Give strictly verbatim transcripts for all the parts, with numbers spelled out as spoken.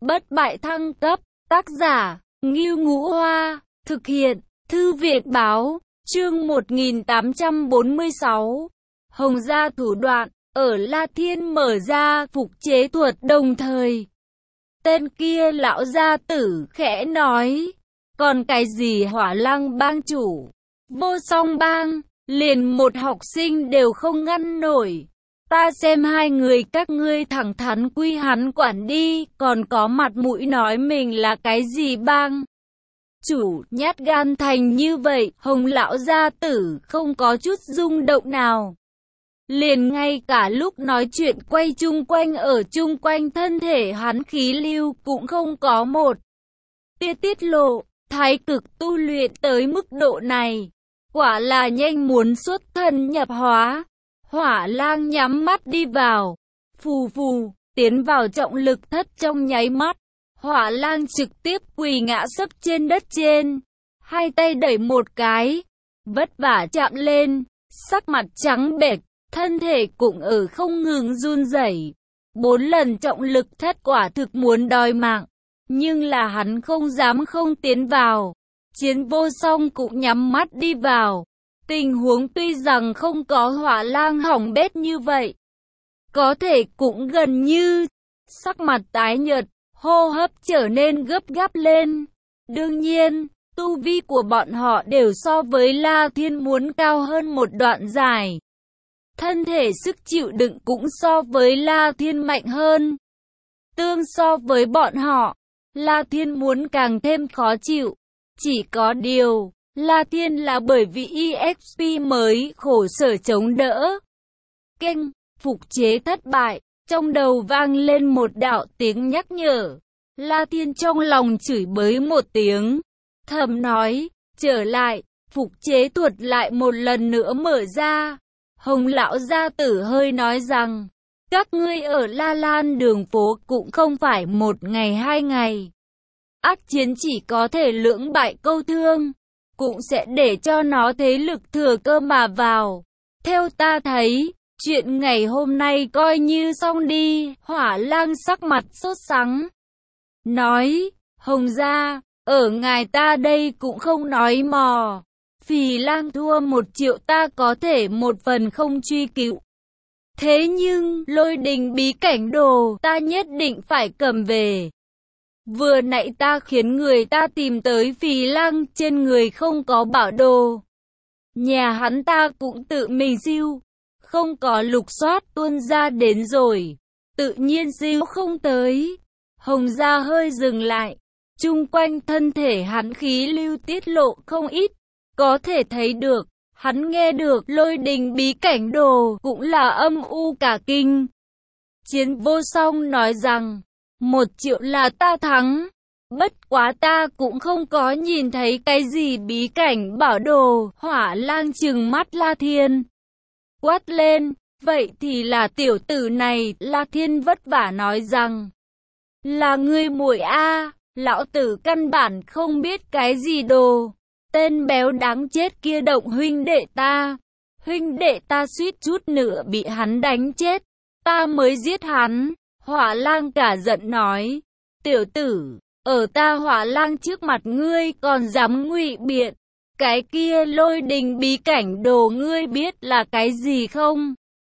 Bất bại thăng cấp, tác giả, Ngưu Ngũ Hoa, thực hiện, Thư viện báo, chương một nghìn tám trăm bốn mươi sáu. Hồng gia thủ đoạn, ở La Thiên mở ra phục chế thuật đồng thời. Tên kia lão gia tử khẽ nói, còn cái gì Hỏa Lăng bang chủ, Vô Song bang, liền một học sinh đều không ngăn nổi. Ta xem hai người các ngươi thẳng thắn quy hắn quản đi, còn có mặt mũi nói mình là cái gì bang chủ, nhát gan thành như vậy. Hồng lão gia tử không có chút rung động nào, liền ngay cả lúc nói chuyện quay chung quanh ở chung quanh thân thể hắn khí lưu cũng không có một tia tiết lộ. Thái cực tu luyện tới mức độ này, quả là nhanh muốn xuất thân nhập hóa. Hỏa Lang nhắm mắt đi vào, phù phù, tiến vào trọng lực thất trong nháy mắt. Hỏa Lang trực tiếp quỳ ngã sấp trên đất trên, hai tay đẩy một cái, vất vả chạm lên, sắc mặt trắng bệch, thân thể cũng ở không ngừng run rẩy. Bốn lần trọng lực thất quả thực muốn đòi mạng, nhưng là hắn không dám không tiến vào. Chiến Vô Song cũng nhắm mắt đi vào. Tình huống tuy rằng không có Hỏa Lang hỏng bét như vậy, có thể cũng gần như. Sắc mặt tái nhợt, hô hấp trở nên gấp gáp lên. Đương nhiên, tu vi của bọn họ đều so với La Thiên muốn cao hơn một đoạn dài. Thân thể sức chịu đựng cũng so với La Thiên mạnh hơn. Tương so với bọn họ, La Thiên muốn càng thêm khó chịu. Chỉ có điều, La Thiên là bởi vì e ích pê mới khổ sở chống đỡ. Kênh, phục chế thất bại, trong đầu vang lên một đạo tiếng nhắc nhở. La Thiên trong lòng chửi bới một tiếng, thầm nói, trở lại, phục chế thuật lại một lần nữa mở ra. Hồng lão gia tử hơi nói rằng, các ngươi ở La Lan đường phố cũng không phải một ngày hai ngày. Ác chiến chỉ có thể lưỡng bại câu thương, cũng sẽ để cho nó thế lực thừa cơ mà vào. Theo ta thấy, chuyện ngày hôm nay coi như xong đi. Hỏa Lang sắc mặt sốt sắng, nói, Hồng gia, ở ngài ta đây cũng không nói mò. Phì Lang thua một triệu ta có thể một phần không truy cứu. Thế nhưng, Lôi Đình bí cảnh đồ, ta nhất định phải cầm về. Vừa nãy ta khiến người ta tìm tới Phì Lang, trên người không có bảo đồ. Nhà hắn ta cũng tự mình siêu, không có lục soát tuôn ra đến rồi, tự nhiên siêu không tới. Hồng gia hơi dừng lại, chung quanh thân thể hắn khí lưu tiết lộ không ít, có thể thấy được, hắn nghe được Lôi Đình bí cảnh đồ cũng là âm u cả kinh. Chiến Vô Song nói rằng, một triệu là ta thắng, bất quá ta cũng không có nhìn thấy cái gì bí cảnh bảo đồ. Hỏa Lang trừng mắt La Thiên, quát lên, vậy thì là tiểu tử này. La Thiên vất vả nói rằng, là ngươi muội a, lão tử căn bản không biết cái gì đồ. Tên béo đáng chết kia động huynh đệ ta, huynh đệ ta suýt chút nữa bị hắn đánh chết, ta mới giết hắn. Hỏa Lang cả giận nói, tiểu tử, ở ta Hỏa Lang trước mặt ngươi còn dám ngụy biện. Cái kia Lôi Đình bí cảnh đồ ngươi biết là cái gì không?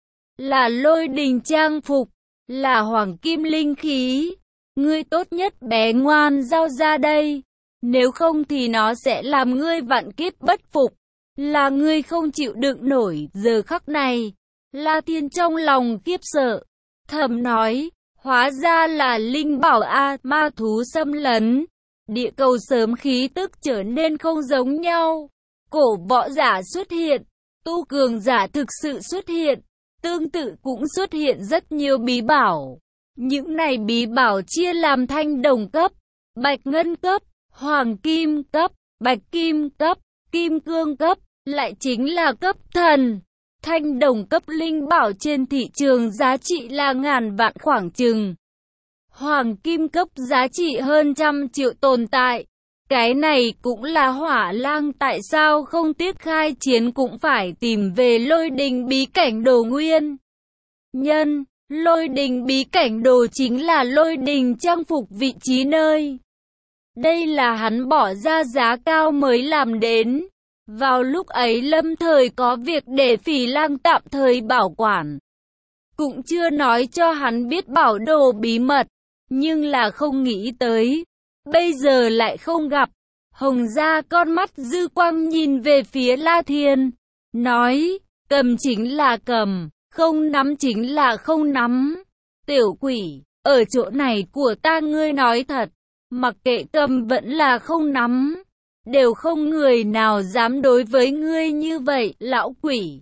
Là Lôi Đình trang phục, là hoàng kim linh khí. Ngươi tốt nhất bé ngoan giao ra đây, nếu không thì nó sẽ làm ngươi vạn kiếp bất phục. Là ngươi không chịu đựng nổi. Giờ khắc này, La Thiên trong lòng khiếp sợ, thầm nói, hóa ra là linh bảo a, ma thú xâm lấn. Địa cầu sớm khí tức trở nên không giống nhau. Cổ võ giả xuất hiện, tu cường giả thực sự xuất hiện, tương tự cũng xuất hiện rất nhiều bí bảo. Những này bí bảo chia làm thanh đồng cấp, bạch ngân cấp, hoàng kim cấp, bạch kim cấp, kim cương cấp, lại chính là cấp thần. Thanh đồng cấp linh bảo trên thị trường giá trị là ngàn vạn khoảng chừng. Hoàng kim cấp giá trị hơn trăm triệu tồn tại. Cái này cũng là Hỏa Lang tại sao không tiếc khai chiến cũng phải tìm về Lôi Đình bí cảnh đồ nguyên nhân. Lôi đình bí cảnh đồ chính là lôi đình trang phục vị trí nơi. Đây là hắn bỏ ra giá cao mới làm đến. Vào lúc ấy lâm thời có việc để Phỉ Lang tạm thời bảo quản. Cũng chưa nói cho hắn biết bảo đồ bí mật, nhưng là không nghĩ tới. Bây giờ lại không gặp. Hồng gia con mắt dư quang nhìn về phía La Thiên, nói, cầm chính là cầm, không nắm chính là không nắm. Tiểu quỷ, ở chỗ này của ta ngươi nói thật, mặc kệ cầm vẫn là không nắm, đều không người nào dám đối với ngươi như vậy, lão quỷ.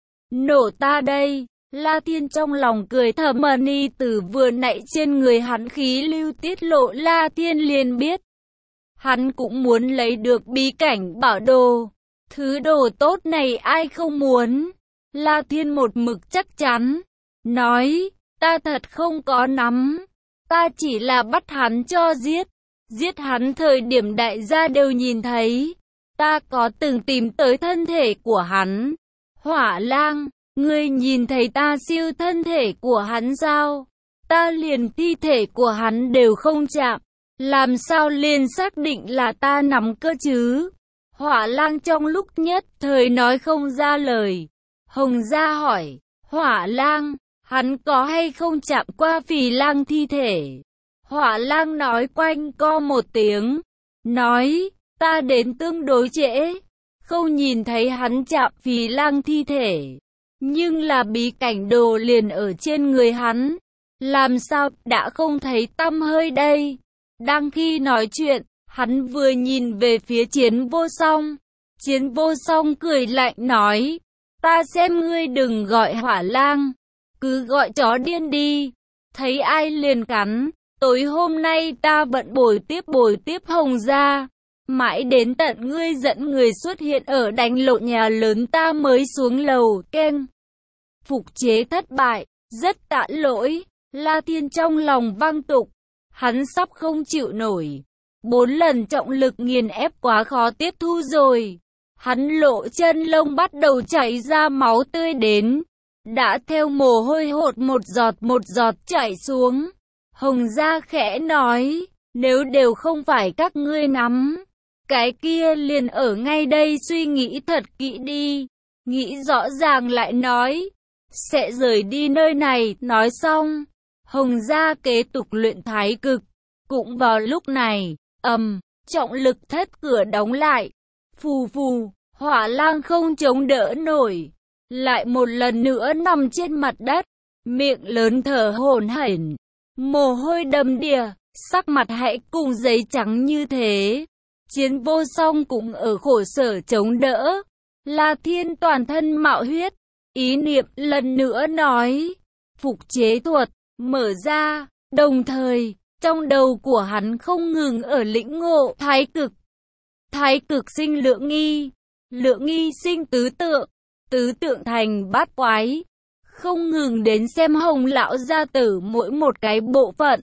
Nổ ta đây. La Thiên trong lòng cười thầm, ni từ vừa nãy trên người hắn khí lưu tiết lộ, La Thiên liền biết. Hắn cũng muốn lấy được bí cảnh bảo đồ. Thứ đồ tốt này ai không muốn. La Thiên một mực chắc chắn, nói, ta thật không có nắm. Ta chỉ là bắt hắn cho giết. Giết hắn thời điểm đại gia đều nhìn thấy. Ta có từng tìm tới thân thể của hắn. Hỏa Lang, ngươi nhìn thấy ta siêu thân thể của hắn sao? Ta liền thi thể của hắn đều không chạm. Làm sao liền xác định là ta nắm cơ chứ? Hỏa Lang trong lúc nhất thời nói không ra lời. Hồng gia hỏi, Hỏa Lang, hắn có hay không chạm qua Phỉ Lang thi thể? Hỏa Lang nói quanh co một tiếng, nói, ta đến tương đối trễ, không nhìn thấy hắn chạm Phỉ Lang thi thể. Nhưng là bí cảnh đồ liền ở trên người hắn, làm sao đã không thấy tăm hơi đây? Đang khi nói chuyện, hắn vừa nhìn về phía Chiến Vô Song. Chiến Vô Song cười lạnh nói, ta xem ngươi đừng gọi Hỏa Lang, cứ gọi chó điên đi, thấy ai liền cắn. Tối hôm nay ta vẫn bồi tiếp bồi tiếp Hồng gia, mãi đến tận ngươi dẫn người xuất hiện ở đánh lộ nhà lớn ta mới xuống lầu, keng. Phục chế thất bại, rất tạ lỗi. La Thiên trong lòng vang tục, hắn sắp không chịu nổi. Bốn lần trọng lực nghiền ép quá khó tiếp thu rồi. Hắn lộ chân lông bắt đầu chảy ra máu tươi đến, đã theo mồ hôi hột một giọt một giọt chảy xuống. Hồng gia khẽ nói, nếu đều không phải các ngươi nắm, cái kia liền ở ngay đây suy nghĩ thật kỹ đi. Nghĩ rõ ràng lại nói, sẽ rời đi nơi này. Nói xong, Hồng gia kế tục luyện thái cực. Cũng vào lúc này, ầm, trọng lực thất cửa đóng lại. Phù phù, Hỏa Lang không chống đỡ nổi, lại một lần nữa nằm trên mặt đất, miệng lớn thở hổn hển, mồ hôi đầm đìa, sắc mặt hãy cùng giấy trắng như thế. Chiến Vô Song cũng ở khổ sở chống đỡ. La Thiên toàn thân mạo huyết, ý niệm lần nữa nói, phục chế thuật, mở ra, đồng thời, trong đầu của hắn không ngừng ở lĩnh ngộ thái cực. Thái cực sinh lượng nghi, lượng nghi sinh tứ tượng, tứ tượng thành bát quái. Không ngừng đến xem Hồng lão gia tử mỗi một cái bộ phận.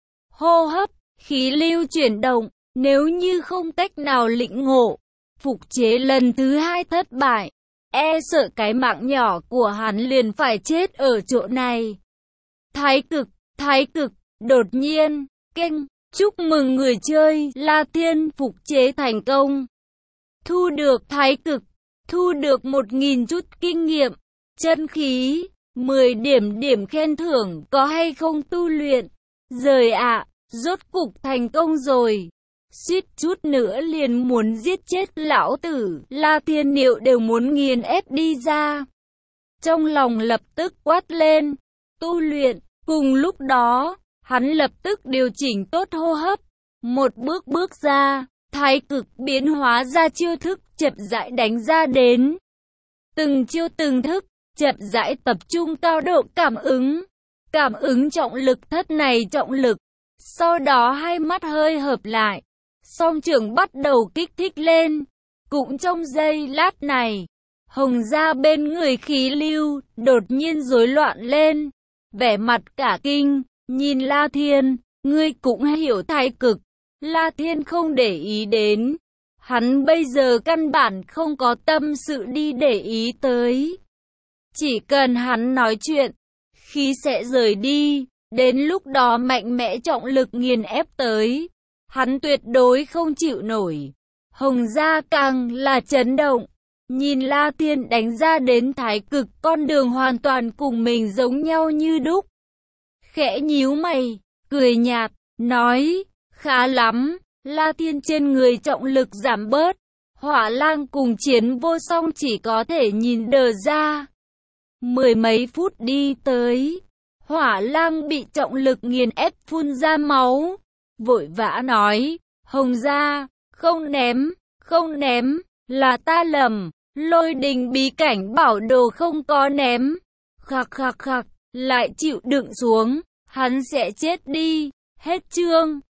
Hô hấp, khí lưu chuyển động, nếu như không cách nào lĩnh ngộ, phục chế lần thứ hai thất bại, e sợ cái mạng nhỏ của hắn liền phải chết ở chỗ này. Thái cực, thái cực, đột nhiên, keng, chúc mừng người chơi, La Thiên phục chế thành công. Thu được thái cực, thu được một nghìn chút kinh nghiệm, chân khí, mười điểm điểm khen thưởng, có hay không tu luyện? Rời ạ, rốt cục thành công rồi. Suýt chút nữa liền muốn giết chết lão tử, La Thiên Niệu đều muốn nghiền ép đi ra. Trong lòng lập tức quát lên, tu luyện. Cùng lúc đó, hắn lập tức điều chỉnh tốt hô hấp, một bước bước ra, thái cực biến hóa ra chiêu thức, chậm rãi đánh ra đến. Từng chiêu từng thức, chậm rãi tập trung cao độ cảm ứng, cảm ứng trọng lực thất này trọng lực. Sau đó hai mắt hơi hợp lại, song trưởng bắt đầu kích thích lên. Cũng trong giây lát này, Hồng gia bên người khí lưu đột nhiên rối loạn lên, vẻ mặt cả kinh, nhìn La Thiên, ngươi cũng hiểu thái cực. La Thiên không để ý đến, hắn bây giờ căn bản không có tâm sự đi để ý tới. Chỉ cần hắn nói chuyện, khí sẽ rời đi. Đến lúc đó mạnh mẽ trọng lực nghiền ép tới, hắn tuyệt đối không chịu nổi. Hồng Gia càng là chấn động, nhìn La Thiên đánh ra đến thái cực con đường hoàn toàn cùng mình giống nhau như đúc. Khẽ nhíu mày, cười nhạt, nói, khá lắm, La Thiên trên người trọng lực giảm bớt. Hỏa Lang cùng Chiến Vô Song chỉ có thể nhìn đờ ra. Mười mấy phút đi tới, Hỏa Lang bị trọng lực nghiền ép phun ra máu, vội vã nói, Hồng Gia, không ném, không ném, là ta lầm, Lôi Đình bí cảnh bảo đồ không có ném. Khạc khạc khạc, lại chịu đựng xuống, hắn sẽ chết đi. Hết chương.